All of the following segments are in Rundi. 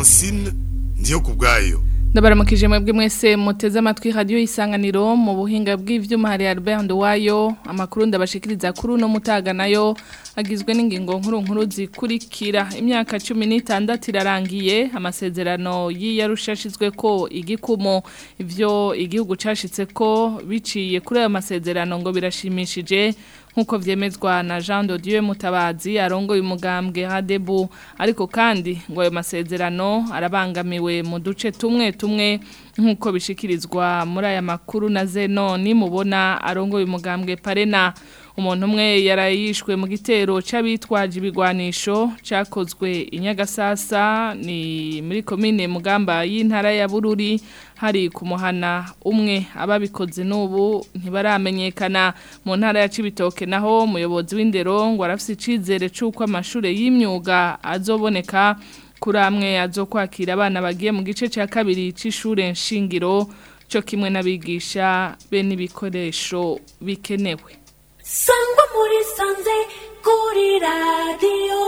Francine ndiyo kubwayo. Ndabaramukije mwebwe mwese muteze amatwi radio Isanganiro mu buhinga bw'ivyuma hari Albert Nduwayo amakuru ndabashikiriza kuri no mutaga nayo agizwe n'ingingo nkuru zikurikira imyaka 16 irarangiye amasezerano y'Arusha ko igikumo ivyo igihugu cashitse ko biciye kuri ayo masezerano ngo birashimishije nkuko vyemezwa na Jean de Dieu Mutabazi arongoye umugambwe Hadebu ariko kandi ngo ayo masezerano arabangamiwe mu duce tumwe nkuko bishikirizwa muri aya makuru na Zeno nimubona arongoye umugambwe Parena umuntu umwe yarayishwe mu gitero c'abitwaje ibigwanisho cakozwe inyagasasa ni muri commune Mugamba y'intara ya Bururi hari kumuhana umwe ababikoze n'ubu ntibaramenyekana mu ntara ya Cibitoke naho umuyobozi w'indero ngo arafise icizere c'uko amashure y'imyuga azoboneka kuri amwe azokwakira abana bagiye mu gice cya kabiri c'ishure nshingiro cyo kimwe n'abigisha be n'ibikoresho bikenewe. Sangwa muri sanze kuri radio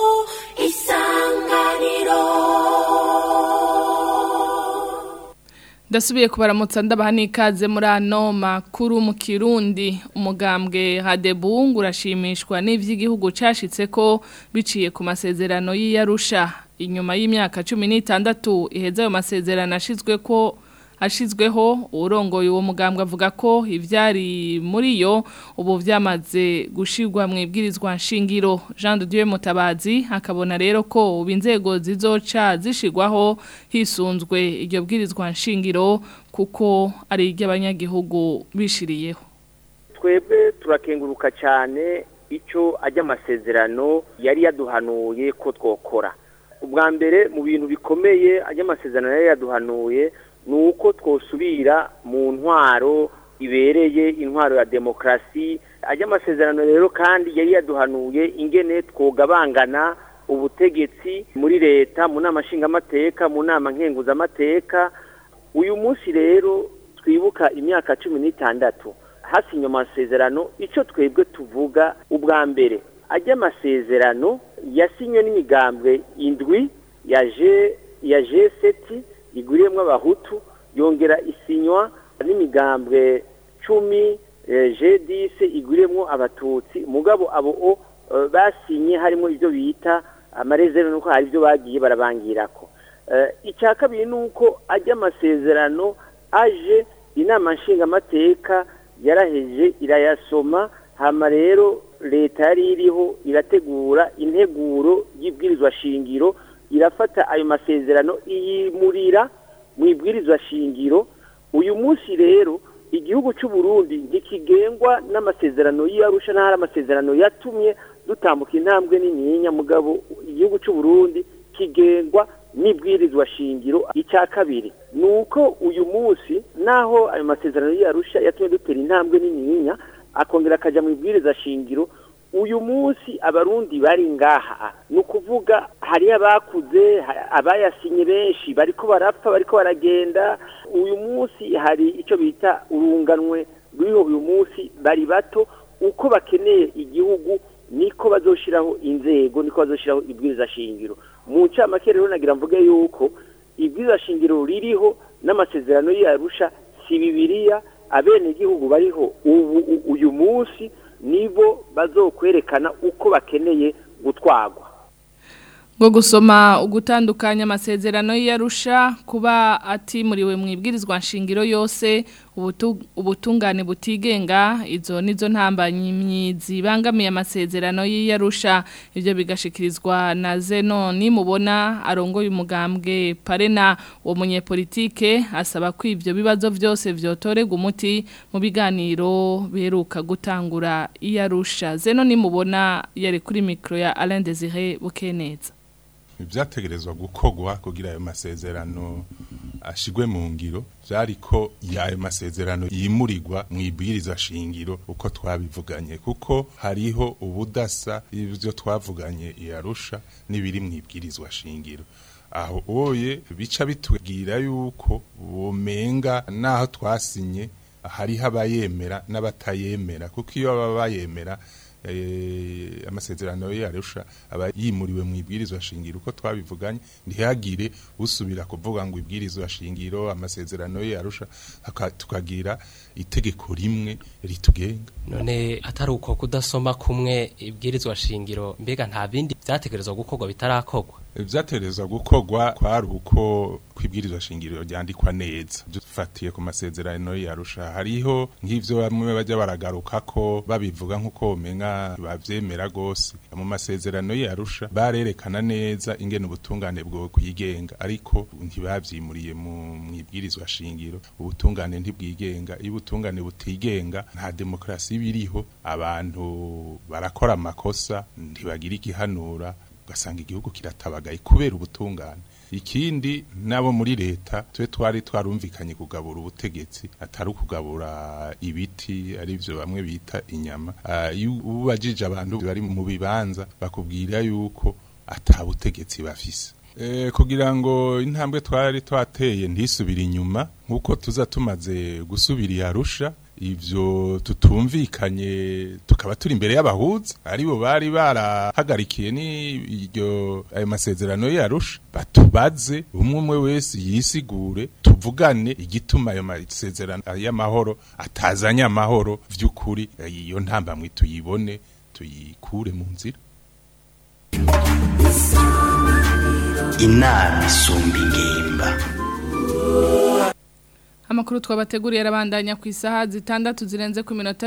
Isanganiro. Dasubiye kubaramutsa ndabaha n'ikaze muri ano makuru mu Kirundi umugambwe Hadebu urashimishwa n'ivy'igihugu cashitse ko biciye ku masezerano y'Arusha inyuma y'imyaka 16 iheza ayo masezerano ashizweho urongoye uwo mugambwe avuga ko ivyari muri yo ubu vyamaze gushirwa mu ibwirizwa nshingiro Jean de Dieu Mutabazi akabona rero ko ubinzego zizoca zishirwaho hisunzwe iryo bwirizwa nshingiro kuko ari iry'abanyagihugu bishiriyeho. Twebwe turakenguruka cyane ico ajya amasezerano yari yaduhanuye ko twokora. Ubwa mbere mu bintu bikomeye ajya amasezerano yari yaduhanuye nuko twosubira mu ntwaro ibereye intwaro ya demokrasi ajya amasezerano rero kandi yari yaduhanuye ingene twogabangana ubutegetsi muri leta mu nama nshingamateka mu nama nkenguzamateka uyu munsi rero twibuka imyaka 16 hasinywe amasezerano ico twebwe tuvuga ubwa mbere ajya amasezerano yasinywe n'imigambwe indwi ya G7 iguriyemwo abahutu yongera isinywa n'imigambwe 10 G10 iguriyemwo abatutsi mugabo abo basinye harimo ivyo bita amarezerano nuko hari ivyo bagiye barabangirako icya kabiri nuko ajya amasezerano aje inama nshingamateka yaraheje irayasoma hama rero leta yari iriho irategura integuro y'ibwirizwa shingiro irafata ayo masezerano iyimurira mu ibwirizwa shingiro uyu munsi rero igihugu cy'u Burundi ntikigengwa n'amasezerano y'Arusha n'ahari amasezerano yatumye dutambuka intambwe nininya mugabo igihugu cy'u Burundi kigengwa n'ibwirizwa shingiro icya kabiri nuko uyu munsi naho ayo masezerano y'Arusha yatumye dutera intambwe nininya akongera akaja mu ibwirizwa shingiro uyu munsi abarundi bari ngaha nukuvuga hari abakuze abayasinye benshi bariko barapfa bariko baragenda uyu munsi hari ico bita urunganwe rw'iho uyu munsi bari bato uko bakeneye igihugu niko bazoshiraho inzego niko bazoshiraho ibwirizwa shingiro mu ncamake rero nagira mvuge yuko ibwirizwa shingiro ririho n'amasezerano y'Arusha si Bibiliya abene igihugu bariho uyu munsi nibo bazokwerekana uko bakeneye gutwagwa ngo gusoma ugutandukanya amasezerano y'Arusha kuba ati muriwe mu ibwirizwa nshingiro yose ubutungane butigenga izo nizo ntambanyi zibangamiye amasezerano y'Arusha ivyo bigashikirizwa na Zeno nimubona arongoye umugambwe Parena wo munyepolitike asaba ko ivyo bibazo vyose vyotorega umuti mu biganiro beruka gutangura y'Arusha Zeno nimubona yari kuri micro ya Alain Désiré Bukeneza Vyategerezwa gukogwa kugira ayo masezerano ashigwe mu ngiro vyariko yayo masezerano yimurirwa mu ibwirizwa shingiro uko twabivuganye kuko hariho ubudasa ivyo twavuganye y'Arusha n'ibiri mu ibwirizwa shingiro aho oye bica bitubwira yuko bomenga naho twasinye hariho abayemera n'abatayemera kuko iyo baba bayemera amasezerano y'Arusha aba yimuriwe mu ibwirizwa shingiro uko twabivuganye ntihagire usubira kuvuga ngo ibwirizwa shingiro amasezerano y'Arusha tukagira itegeko rimwe ritugenga. None atari uko kudasoma kumwe ibwirizwa shingiro mbega nta bindi vyategerezwa gukorwa bitarakorwa? Vyategerezwa gukorwa kwari uko kwibwirizwa shingiro ryandikwa neza. Dufatiye ku masezerano y'Arusha hariho nk'ivyo bamwe baje baragaruka ko babivuga nkuko umenga bavyemera gose. Mu masezerano y'Arusha barerekana neza ingene ubutungane bwo kwigenga ariko ntibavyimuriye mu ibwirizwa shingiro. Ubutungane ntibwigenga, ubutungane butigenga nta demokrasi biriho, abantu barakora amakosa ntibagira igihanura ugasanga igihugu kiratabagaye kubera ubutungane. Ikindi nabo muri leta twari twarumvikanye kugabura ubutegetsi atari ukugabura ibiti arivyo bamwe bita inyama. Ubajije abantu bari mu bibanza bakubwira yuko atabutegetsi bafise. Kugira ngo intambwe twari twateye ntisubira inyuma nkuko tuza tumaze gusubira Arusha ivyo tutumvikanye tukaba turi imbere y'abahuza aribo bari barahagarikiye ni iryo ayo masezerano y'Arusha batubaze umwe wese yisigure tuvugane igituma ayo masezerano y'amahoro atazanya amahoro vy'ukuri iyo ntambamwe tuyibone tuyikure mu nzira. Inama isumba ingimba. Amakuru twabateguriye arabandanya ku isaha zitandatu zirenze ku minota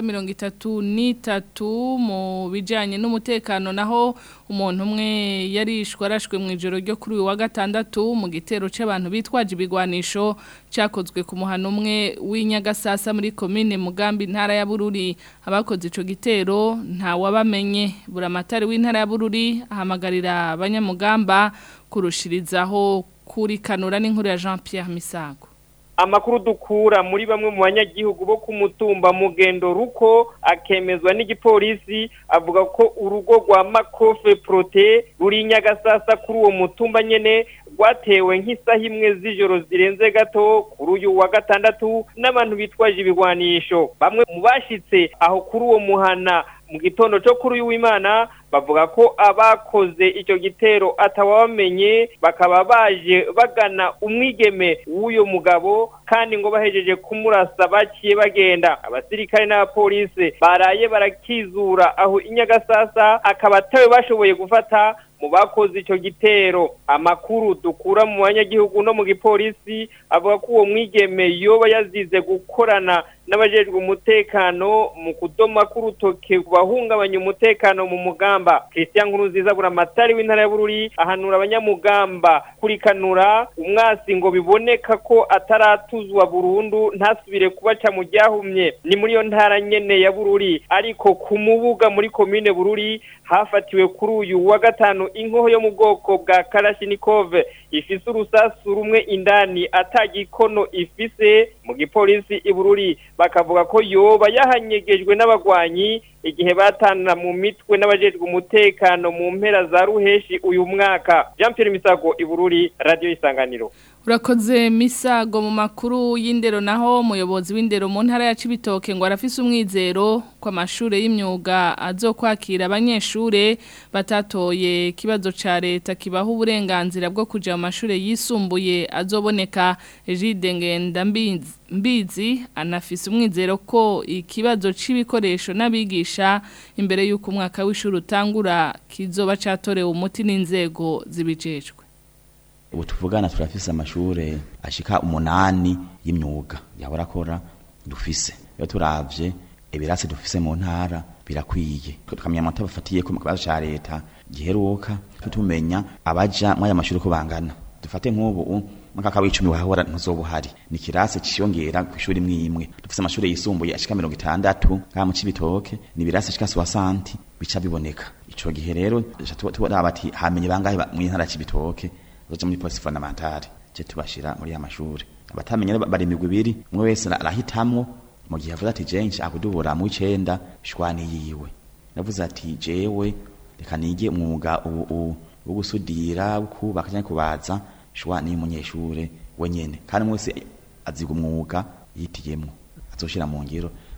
33 mu bijanye n'umutekano naho umuntu umwe yarishwe arashwe mu ijoro ryo kuri uyu wa gatandatu mu gitero c'abantu bitwaje ibigwanisho cyakozwe ku muhano umwe w'Inyagasasa muri commune Mugambi ntara ya Bururi. Abakoze ico gitero nta wabamenye. Buramatari w'intara ya Bururi ahamagarira abanyamugamba kurushirizaho kuri kanura n'inkuru ya Jean Pierre Misago. Amakuru dukura muri bamwe mu banyagihugu bo ku mutumba Mugendo Ruko akemezwa n'igipolisi avuga ko urugo rwa Makofe Prote ruri Nyagasasa kuri uwo mutumba nyene rwatewe nk'isaha imwe z'ijoro zirenze gato kuri uyu wa gatandatu n'abantu bitwaje ibigwanisho. Bamwe mu bashitse aho kuri uwo muhana mu gitondo cyo kuri uyu w'Imana bavuga ko abakoze icyo gitero atawamenye bakaba baje bagana umwigeme w'uyo mugabo kandi ngo bahejeje kumurasa baciye bagenda. Abasirikare n'abapolisi baraye barakizura aho Inyagasasa akaba atawe bashoboye gufata mu bakoze icyo gitero. Amakuru dukura mu banyagihugu no mu gipolisi avuga ko uwo mwigeme yoba yazize gukorana n'abajejwe umutekano mu kudoma k'urutoke bahungabanya umutekano mu Mugamba. Christian Nkurunziza Buramatari w'intara ya Bururi ahanura abanyamugamba kurikanura umwasi ngo biboneka ko ataratuzwa burundu ntasubire kubaca mu ryahumye. Ni muri yo ntara nyene ya Bururi ariko ku mubuga muri commune Bururi hafatiwe kuri uyu wa gatanu inkoho yo mu bwoko bwa Kalashnikov ifise urusasu rumwe indani atagikono ifise. Mu gipolisi i Bururi bakavuga ko yoba yahanyegejwe n'abagwanyi igihe batana mu mitwe n'abajejwe umutekano mu mpera za Ruheshi uyu mwaka. Jean Pierre Misago i Bururi, Radio Isanganiro. Urakoze Misago. Mu makuru y'indero naho umuyobozi w'indero mu ntara ya Cibitoke ngo arafise umwizero kwa mashure y'imyuga azokwakira abanyeshure batatoye kibazo ca leta kibaho uburenganzira bwo kuja mu mashure yisumbuye azoboneka. Egide Ngendambizi anafise umwizero ko ikibazo c'ibikoresho n'abigisha imbere y'uko umwaka w'ishuri utangura kizoba catorewe umuti n'inzego zibijejwe. Ubu tuvugana turafise amashure ashika 8 y'imyuga yahorakora dufise. Yo turavye ibirasi dufise mu ntara birakwiye. Tukamenya amata bafatiye ku kibazo ca leta giheruka tutumenya abaja mu aya mashure ko bangana. Dufate nk'ubu mwaka wa 10 wahora ntuzobuhari. Ni kirasi ciyongera ku ishuri imwe. Dufise amashure yisumbuye ashika 60 ka mu Cibitoke ni birasi ashika 60 bica biboneka. Ico gihe rero tubona bati hamenye bangahe mu ntara Cibitoke zoja muri poste fondamentale je tubashira muri ya mashure. Abatamenye bari imigwi ibiri umwe wese arahitamwo mu gihe avuze ati jenshi akudubura mu 9 shwani yiwe. Navuze ati jewe reka nige umwuga wo gusudira ukubaka cyane kubaza shwani y'umunyeshure wenyene kandi mwese aziga umwuga yitiyemo azoshira mu ngiro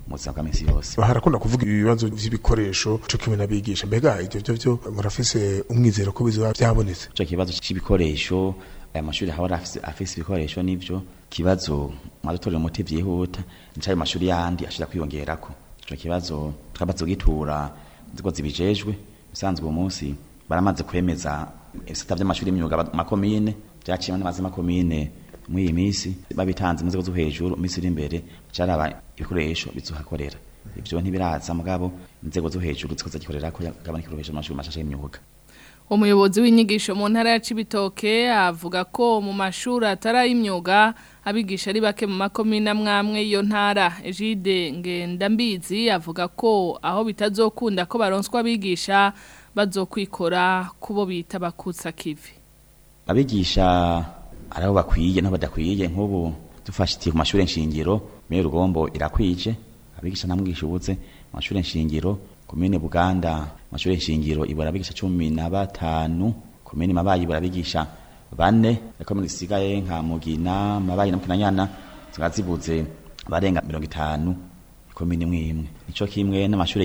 mu buzima bwa minsi yose. Harakunda kuvuga ibibazo vy'ibikoresho cyo kimwe nabigisha, mbega ivyo byo murafise umwizero ko bizoba byabonetse? Ico kibazo c'ibikoresho aya mashuri hahora afise ibikoresho n'ivyo kibazo mwadutorera umuti vyihuta nicyo ayo mashuri yandi ashira kwiyongerako. Ico kibazo twabazo gitura nziko zibijejwe bisanzwe uwo munsi baramaze kwemeza ibisata by'amashuri y'imyuga makomine byaciye n'amazi makomine muri iyi minsi babitanze mu nzego zo hejuru minsi iri imbere cyaraba ibikoresho bizuhakorera. Ibyo ntibiraza mugabo inzego zo hejuru zikoze gikorera ko gabana ibikoresho amashuri mashasha y'imyuga. Umuyobozi w'inyigisho mu ntara ya Cibitoke avuga ko mu mashuri atarayimyuga abigisha ari bake mu makomine amwe iyo ntara. Egide Ngendambizi avuga ko aho bitazokunda ko baronswa abigisha bazokwikora kubo bita bakutsa kivi. Abigisha araho bakwiye no badakwiye nk'ubu dufashitiye ku mashuri nshingiro me Rugombo irakwije abigisha namwigisha ubutse mashuri nshingiro komine Buganda mashuri nshingiro ibora abigisha 15 komine Mabayi ibora abigisha 4 komine zisigaye nka Mugina Mabayi na Kinanyana zigazibuze barenga 50 komine imwe. Ico kimwe n'amashuri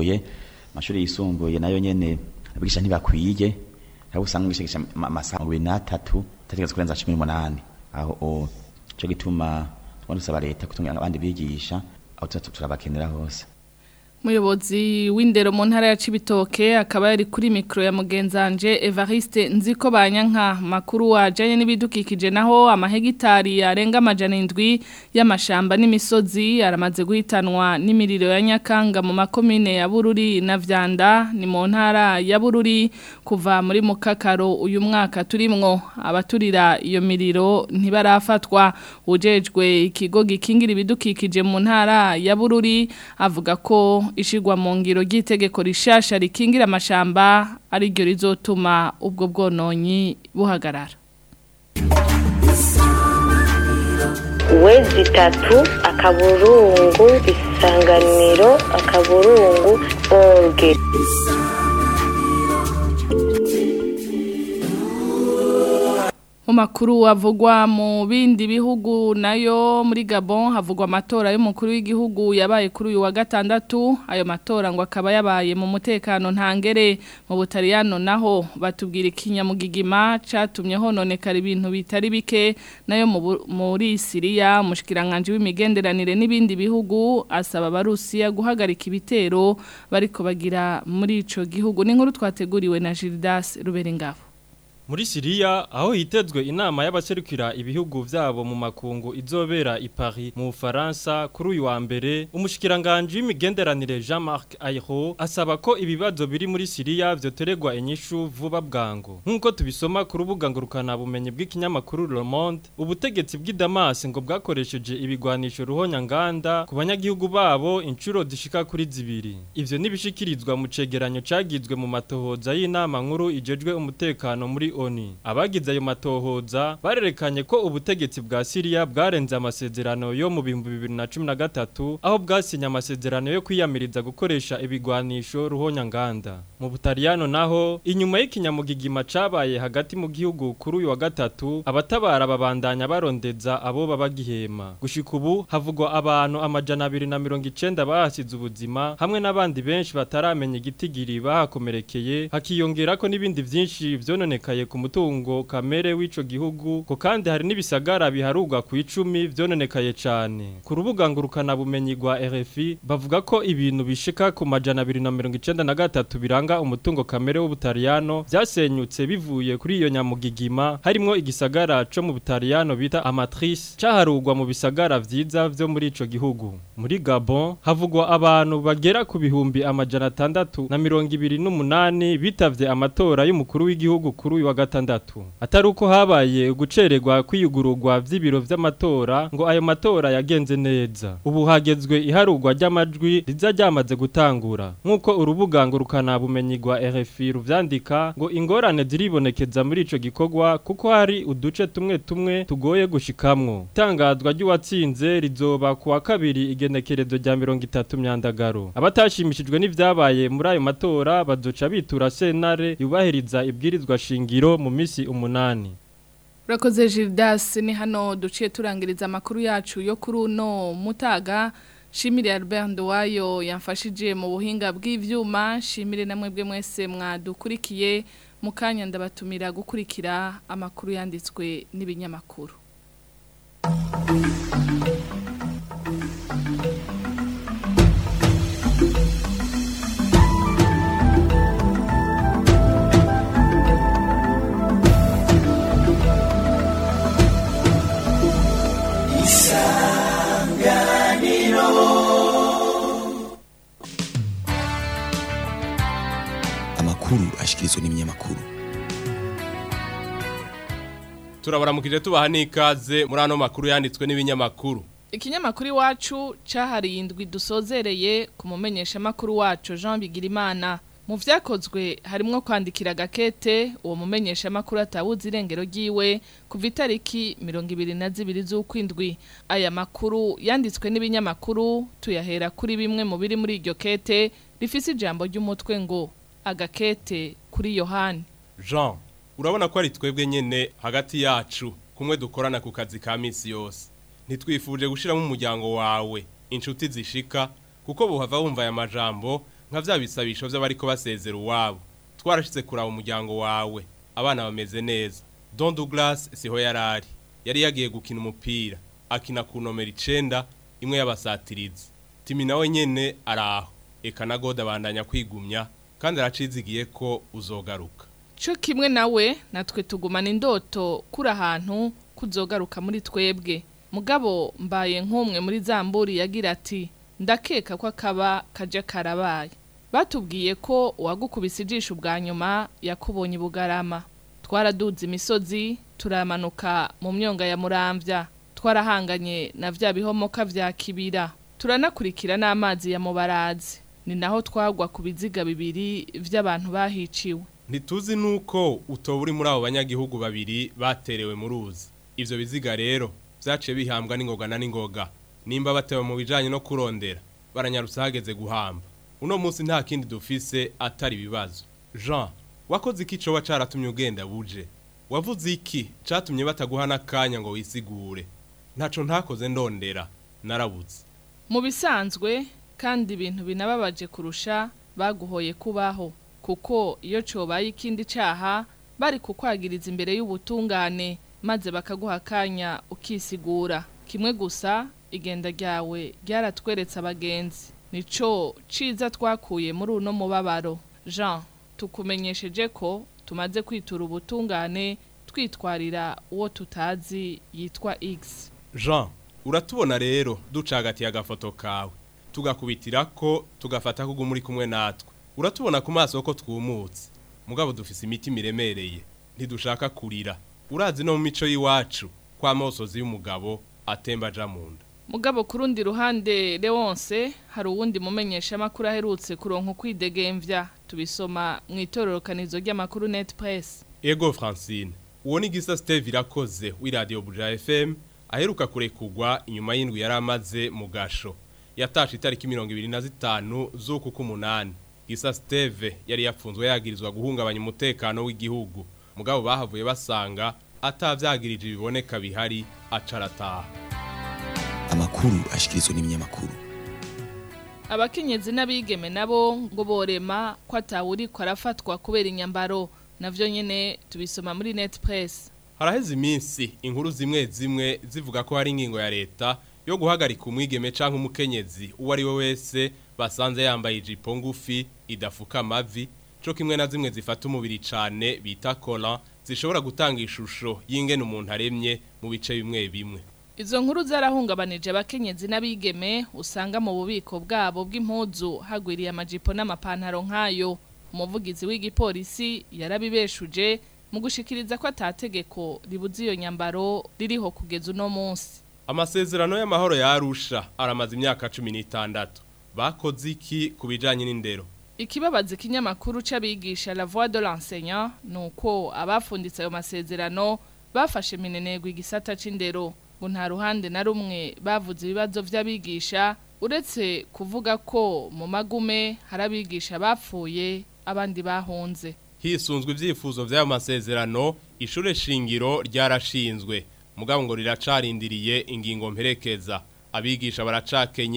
yisumbuye nayo nyene abigisha ntibakwiye aho usanga bishigisha amasaha 3 tategetse kurenza 18 aho cyo gituma twandusaba leta kutunga abandi bigisha aho turabakenera hose. Muyobozi w'indero mu ntara ya Cibitoke akaba yari kuri mikro ya mugenzanje Evariste Nziko Banyanka. Makuru wajanye n'ibidukikije naho amahegitari arenga 700 y'amashamba n'imisozi aramaze guhitanwa n'imiriro ya Nyakanga mu makomine ya Bururi na Vyanda ni mu ntara ya Bururi kuva muri Mukakaro uyu mwaka turimwo. Abaturira iyo miriro ntibarafatwa. Ujejwe ikigo gikingira ibidukikije mu ntara ya Bururi avuga ko ishigwa mu ngiro ry'itegeko rishasha rikingira amashamba ari ryo rizotuma ubwo bwononyi buhagarara. Wezi 3 akaburungu isanganiro akaburungu orge. Makuru avugwa mu bindi bihugu nayo muri Gabon havugwa amatora y'umukuru w'igihugu yabaye kuri uyu wa gatandatu. Ayo matora ngo akaba yabaye mu mutekano ntangere. Mu Butaliyano naho batubwira ikinyamugigima catumye hononekara ibintu bitari bike. Nayo muri Syria umushikiranganje w'imigenderanire n'ibindi bihugu asaba abarusiya guhagarika ibitero bariko bagira muri ico gihugu. Ni nkuru twateguriwe na Gildas Ruberengabo. Muri Syria aho hitezwe inama y'abaserukira ibihugu vyabo mu makungu izobera i Paris mu Faransa kuri uyu wa mbere, umushikiranganje w'imigenderanire Jean-Marc Ayrault asaba ko ibibazo biri muri Syria vyoteregwa inyishu vuba bwango. Nkuko tubisoma ku rubuga ngurukana bumenyi bw'ikinyamakuru Le Monde, ubutegetsi bw'i Damas ngo bwakoresheje ibigwanisho ruhonya nganda ku banyagihugu babo incuro zishika kuri 2. Ivyo nibishikirizwa mu cegeranyo cagizwe mu matohoza y'inama nkuru ijejwe umutekano muri ONU. Abagize ayo matohoza barerekanye ko ubutegetsi bwa Syria bwarenze amasezerano yo mu 2013 aho bwasinya amasezerano yo kwiyamiriza gukoresha ibigwanisho ruhonya nganda. Mu Butaliyano naho inyuma y'ikinyamugigima cabaye hagati mu gihugu kuri uyu wa gatatu abatabara babandanya barondeza abo babagihema. Gushika ubu havugwa abantu 290 bahasize ubuzima hamwe n'abandi benshi bataramenya igitigiri bahakomerekeye, hakiyongera ko n'ibindi vyinshi vyononekaye ku mutungo kamere w'ico gihugu ko kandi hari n'ibisagara biharugwa ku 10 vyononekaye cyane. Ku rubuga ngurukana bumenyi rwa RFI bavuga ko ibintu bishika ku 293 biranga umutungo kamere w'Ubutaliyano byasenyutse bivuye kuri iyo nyamugigima, harimo igisagara co mu Butaliyano bita Amatrice cyaharugwa mu bisagara vyiza vyo muri ico gihugu. Muri Gabon havugwa abantu bagera ku bihumbi 628 bitavye amatora y'umukuru w'igihugu kuri uyu wa gatandatu. Atari uko habaye gucererwa kwiyugururwa vy'ibiro vy'amatora ngo ayo matora yagenze neza. Ubu hagezwe iharugwa ry'amajwi riza ryamaze gutangura. Nkuko urubuga ngurukana bumenyi rwa RFI ruvyandika ngo ingorane ziribonekeza muri ico gikorwa kuko hari uduce tumwe tugoye gushikamwo. Itangazwa ry'uwatsinze rizoba ku wa kabiri igenekerezo rya 30 Myandagaro. Abatashimishijwe n'ivyabaye muri ayo matora bazoca bitura sentare yubahiriza ibwirizwa shingiro mu misi 8. Urakoze Gildas, ni hano duciye turangiriza amakuru yacu yo kuri uno mutaga. Shimire Albert Nduwayo yamfashije mu buhinga bw'ivyuma, shimire namwe bwe mwese mwadukurikiye, mukanya ndabatumira gukurikira amakuru yanditswe n'ibinyamakuru. Amakuru ashikirizwa n'ibinyamakuru. Turabaramukije tubaha n'ikaze muri ano makuru yanditswe n'ibinyamakuru. Ikinyamakuru iwacu cahariye indwi dusozereye ku mumenyesha makuru wacu Jean Bigirimana. Mu vyakozwe harimwo kwandikira gakete uwo mumenyesha makuru atawuzi irengero ryiwe kuva itariki 22 z'ukwindwi. Aya makuru yanditswe n'ibinyamakuru tuyahera kuri bimwe mu biri muri iryo kete rifise ijambo ry'umutwe ngo agakete kuri Yohani. Jean, urabona ko ari twebwe nyene hagati yacu kumwe dukorana ku kazi ka misi yose. Ntitwifuje gushiramo umuryango wawe inshuti zishika kuko buhava wumva aya majambo nka vya bisabisho vy'abariko basezera uwabo. Twarashitse kuraba umuryango wawe, abana bameze neza. Don Douglas siho yarari. Yari yagiye gukina umupira, akina ku nomero 9 imwe y'abasatirizi. Timi nawe nyene araho. Eka na Goda bandanya kwigumya kandi aracizigiye ko uzogaruka. Cyo kimwe nawe natwe tugumana indoto kuri ahantu kuzogaruka muri twebwe. Mugabo mbaye nk'umwe muri Zamburi yagira ati ndakeka ko akaba kaje karabaye. Batubwiye ko uwagukubise ijisho bwa nyuma yakubonye Bugarama. Twaraduze imisozi turamanuka mu myonga ya Muramvya. Twarahanganye na vya bihomoka vya Kibira. Turanakurikira n'amazi ya Mubarazi. Ni naho twagwa ku biziga bibiri vy'abantu bahiciwe. Ntituzi nuko utoburi muri abo banyagihugu babiri baterewe mu ruzi. Ivyo biziga rero vyaciye bihambwa n'ingoga na n'ingoga. Nimba batewe mu bijanye no kurondera baranyarutse hageze guhamba. Uno munsi nta kindi dufise atari bibazo. Jean, wakoze iki coba caratumye ugenda buje? Wavuze iki catumye bataguhana kanya ngo wisigure? Ntaco ntakoze ndondera, narabuze. Mu bisanzwe kandi ibintu binababaje kurusha baguhoye kubaho kuko iyo cobaye ikindi caha bari kukwagiriza imbere y'ubutungane maze bakaguha kanya ukisigura. Kimwe gusa igenda ryawe ryaratweretse abagenzi. Nico ciza twakuye muri uno mubabaro. Jean, tukumenyesheje ko tumaze kwitura ubutungane twitwarira uwo tutazi yitwa X. Jean, uratubona rero ducagatiye agafoto kawe. Tugakubitira ko tugafata kugu muri kumwe natwe. Uratubona ku maso ko twumutse. Mugabo dufise imiti miremereye. Ntidushaka kurira. Urazi no mu mico yiwacu kwa mosozi y'umugabo atemba jamunda. Mugabo kurundi ruhande Leonce hari uwundi mumenyesha makuru aherutse kuronka kwidegemvya tubisoma mu itororokanizo ry'amakuru Net Press. Ego Francine, uwo ni Gisa Steve irakoze wi Radio Buja FM aheruka kurekugwa inyuma y'indwi yaramaze mu gasho. Yatashe itariki 25 z'uku kumunani. Gisa Steve yari yapfunzwe yagirizwa guhungabanya umutekano w'igihugu. Mugabo bahavuye basanga atavyagirije biboneka bihari acarataha. Amakuru ashikirizwa n'ibinyamakuru. Abakenyezi n'abigeme nabo ngo borema ko atawuri ko arafatwa kubera inyambaro navyo nyene tubisoma muri Net Press. Haraheze iminsi inkuru zimwe zimwe zivuga ko hari ingingo ya leta yo guhagarika umwigeme canke umukenyezi uwo ari we wese basanze yambaye ijipo ngufi idafuka amavi co kimwe na zimwe zifata umubiri cane bita collant zishobora gutanga ishusho y'ingene umuntu aremye mu bice bimwe bimwe. Izo nkuru zarahungabanije abakenyezi n'abigeme usanga mu bubiko bwabo bw'impuzu hagwiriye amajipo n'amapantaro nkayo. Umuvugizi w'igipolisi yarabibeshuje mu gushikiriza ko atategeko ribuza iyo nyambaro ririho kugeza uno munsi. Amasezerano y'amahoro ya Arusha aramaze imyaka 16. Bakoze iki kubijanye n'indero? Ikibabaza kinyamakuru c'abigisha La Voix de l'enseignant nuko abafunditse ayo masezerano bafashe minenego igisata c'indero. Ngo nta ruhande na rumwe bavuze ibibazo vy'abigisha uretse kuvuga ko mu magume harabigisha bapfuye abandi bahunze. Hisunzwe ivyifuzo vy'ayo masezerano ishure shingiro ryarashinzwe mugabo ngo riracarindiriye ingingo mperekeza. Abigisha baracakenye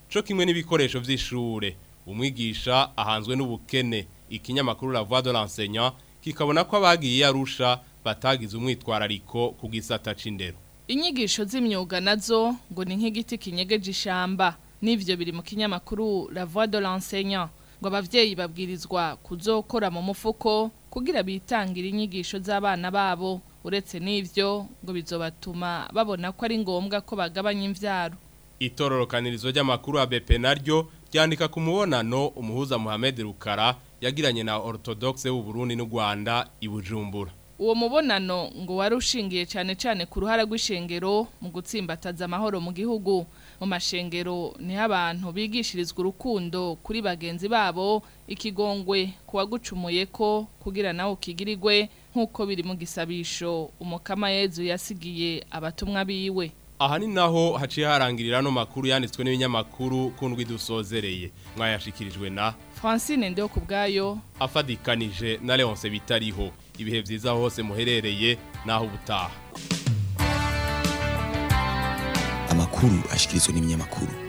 co kimwe n'ibikoresho vy'ishure umwigisha ahanzwe n'ubukene ikinyamakuru La Voix de l'enseignant kikabona ko abagiye Arusha batagize umwitwarariko ku gisata c'indero. Inyigisho z'imyuga nazo ngo ni nk'igiti kinyegeje ishamba n'ivyo biri mu kinyamakuru La Voix de l'enseignant ngo abavyeyi babwirizwa kuzokora mu mufuko kugira bitangira inyigisho z'abana babo uretse n'ivyo ngo bizobatuma babona ko ari ngombwa ko bagabanya imvyaro. Itororokanirizo ry'amakuru ABP naryo ryandika ku mubonano umuhuza Mohamed Rukara yagiranye na Orthodoxe w'u Burundi n'u Rwanda i Bujumbura. Uwo mubonano ngo warushingiye cyane ku ruhara rw'ishengero mu gutsimbataza amahoro mu gihugu. Mu mashengero ni abantu bigishirizwa urukundo kuri bagenzi babo ikigongwe kuwagucumuye ko kugira nawo kigirirwe nkuko biri mu gisabisho umukama Yezu yasigiye abatumwa biwe. Aha ni naho haciye harangirira no makuru yanditswe n'ibinyamakuru kundwi dusozereye mwayashikirijwe na Francine Ndeho kubgayo afadikanije na Leonce Bitariho. Ibihe vyiza hose muherereye naho ubutaha. Amakuru ashikirizwa n'ibinyamakuru.